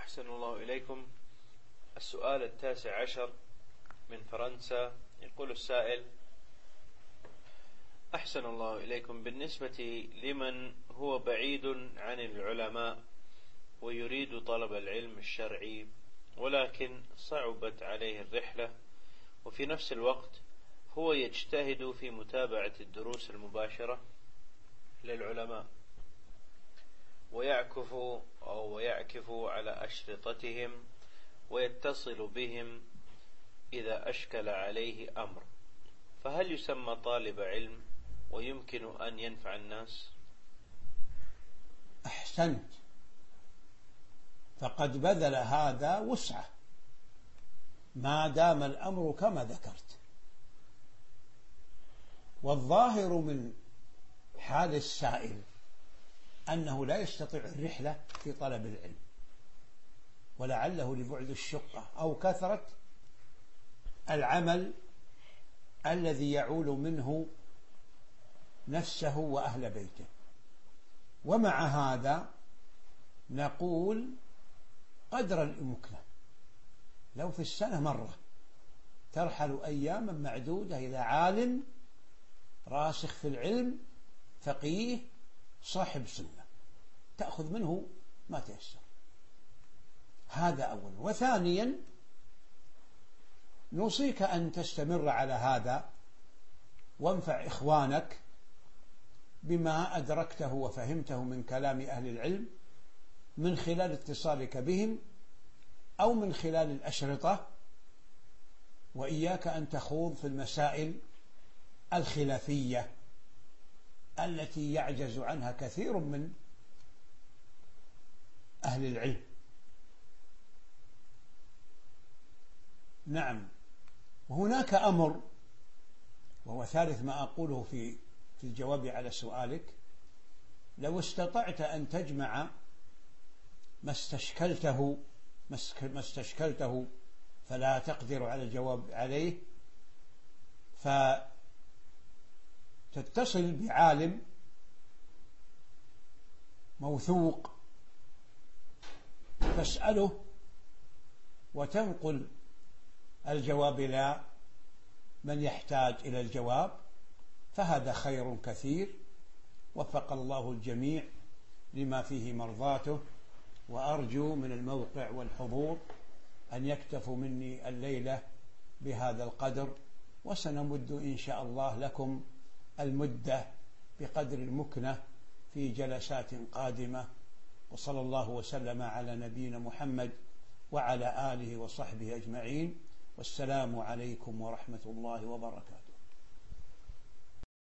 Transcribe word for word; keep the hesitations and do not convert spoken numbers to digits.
أحسن الله إليكم. السؤال التاسع عشر من فرنسا. يقول السائل: أحسن الله إليكم، بالنسبة لمن هو بعيد عن العلماء ويريد طلب العلم الشرعي ولكن صعبت عليه الرحلة، وفي نفس الوقت هو يجتهد في متابعة الدروس المباشرة للعلماء ويعكف أو يعكف على أشرطتهم ويتصل بهم إذا أشكل عليه أمر، فهل يسمى طالب علم ويمكن أن ينفع الناس؟ أحسنت، فقد بذل هذا وسعه ما دام الأمر كما ذكرت. والظاهر من حال السائل أنه لا يستطيع الرحلة في طلب العلم، ولعله لبعد الشقة أو كثرة العمل الذي يعول منه نفسه وأهل بيته. ومع هذا نقول قدر الإمكان لو في السنة مرة ترحل أياما معدودة إلى عالم راسخ في العلم فقيه صاحب سنة تأخذ منه ما تيسر. هذا أولا. وثانيا نوصيك أن تستمر على هذا وانفع إخوانك بما أدركته وفهمته من كلام أهل العلم من خلال اتصالك بهم أو من خلال الأشرطة، وإياك أن تخوض في المسائل الخلافية التي يعجز عنها كثير من أهل العلم. نعم. وهناك أمر، وهو ثالث ما أقوله في في الجواب على سؤالك: لو استطعت أن تجمع ما استشكلته ما استشكلته فلا تقدر على الجواب عليه، فتتصل بعالم موثوق تسأله وتنقل الجواب إلى من يحتاج إلى الجواب، فهذا خير كثير. وفق الله الجميع لما فيه مرضاته، وأرجو من الموقع والحضور أن يكتفوا مني الليلة بهذا القدر، وسنمد إن شاء الله لكم المدة بقدر المكنة في جلسات قادمة. وصلى الله وسلم على نبينا محمد وعلى آله وصحبه أجمعين، والسلام عليكم ورحمة الله وبركاته.